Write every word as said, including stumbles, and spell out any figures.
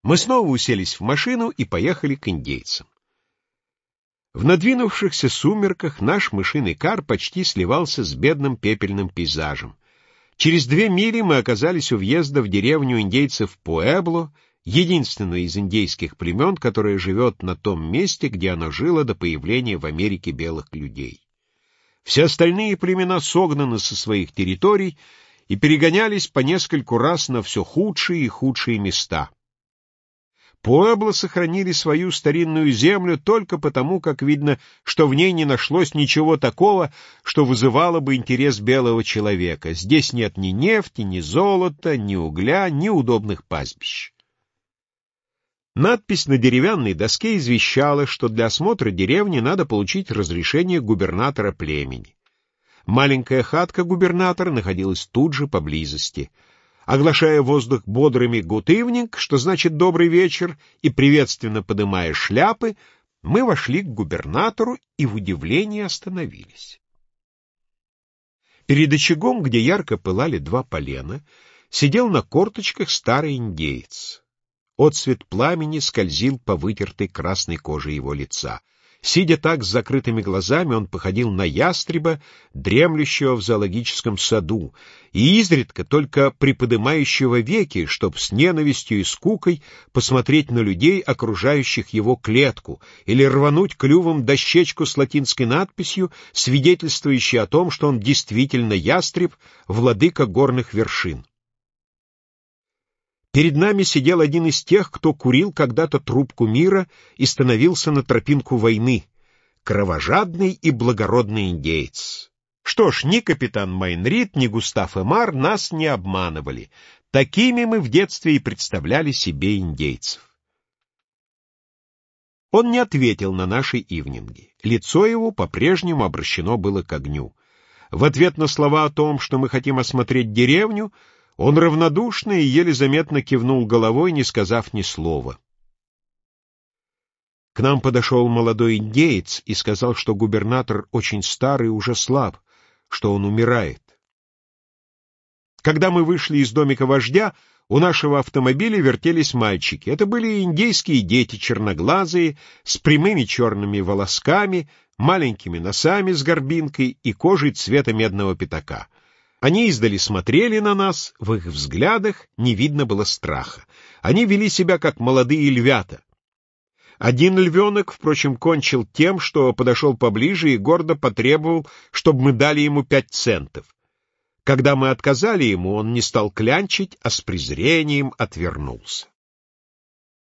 Мы снова уселись в машину и поехали к индейцам. В надвинувшихся сумерках наш мышиный кар почти сливался с бедным пепельным пейзажем. Через две мили мы оказались у въезда в деревню индейцев Пуэбло, единственное из индейских племен, которое живет на том месте, где оно жило до появления в Америке белых людей. Все остальные племена согнаны со своих территорий и перегонялись по нескольку раз на все худшие и худшие места. Пуэбло сохранили свою старинную землю только потому, как видно, что в ней не нашлось ничего такого, что вызывало бы интерес белого человека. Здесь нет ни нефти, ни золота, ни угля, ни удобных пастбищ. Надпись на деревянной доске извещала, что для осмотра деревни надо получить разрешение губернатора племени. Маленькая хатка губернатора находилась тут же поблизости. Оглашая воздух бодрыми «гуд ивнинг», что значит «добрый вечер», и приветственно подымая шляпы, мы вошли к губернатору и в удивлении остановились. Перед очагом, где ярко пылали два полена, сидел на корточках старый индеец. Отсвет пламени скользил по вытертой красной коже его лица. Сидя так с закрытыми глазами, он походил на ястреба, дремлющего в зоологическом саду, и изредка только приподымающего веки, чтоб с ненавистью и скукой посмотреть на людей, окружающих его клетку, или рвануть клювом дощечку с латинской надписью, свидетельствующей о том, что он действительно ястреб, владыка горных вершин. Перед нами сидел один из тех, кто курил когда-то трубку мира и становился на тропинку войны, кровожадный и благородный индеец. Что ж, ни капитан Майнрид, ни Густав Эмар нас не обманывали. Такими мы в детстве и представляли себе индейцев. Он не ответил на наши ивнинги. Лицо его по-прежнему обращено было к огню. В ответ на слова о том, что мы хотим осмотреть деревню, он равнодушно и еле заметно кивнул головой, не сказав ни слова. К нам подошел молодой индеец и сказал, что губернатор очень старый и уже слаб, что он умирает. Когда мы вышли из домика вождя, у нашего автомобиля вертелись мальчики. Это были индейские дети, черноглазые, с прямыми черными волосками, маленькими носами с горбинкой и кожей цвета медного пятака. Они издали смотрели на нас, в их взглядах не видно было страха. Они вели себя, как молодые львята. Один львенок, впрочем, кончил тем, что подошел поближе и гордо потребовал, чтобы мы дали ему пять центов. Когда мы отказали ему, он не стал клянчить, а с презрением отвернулся.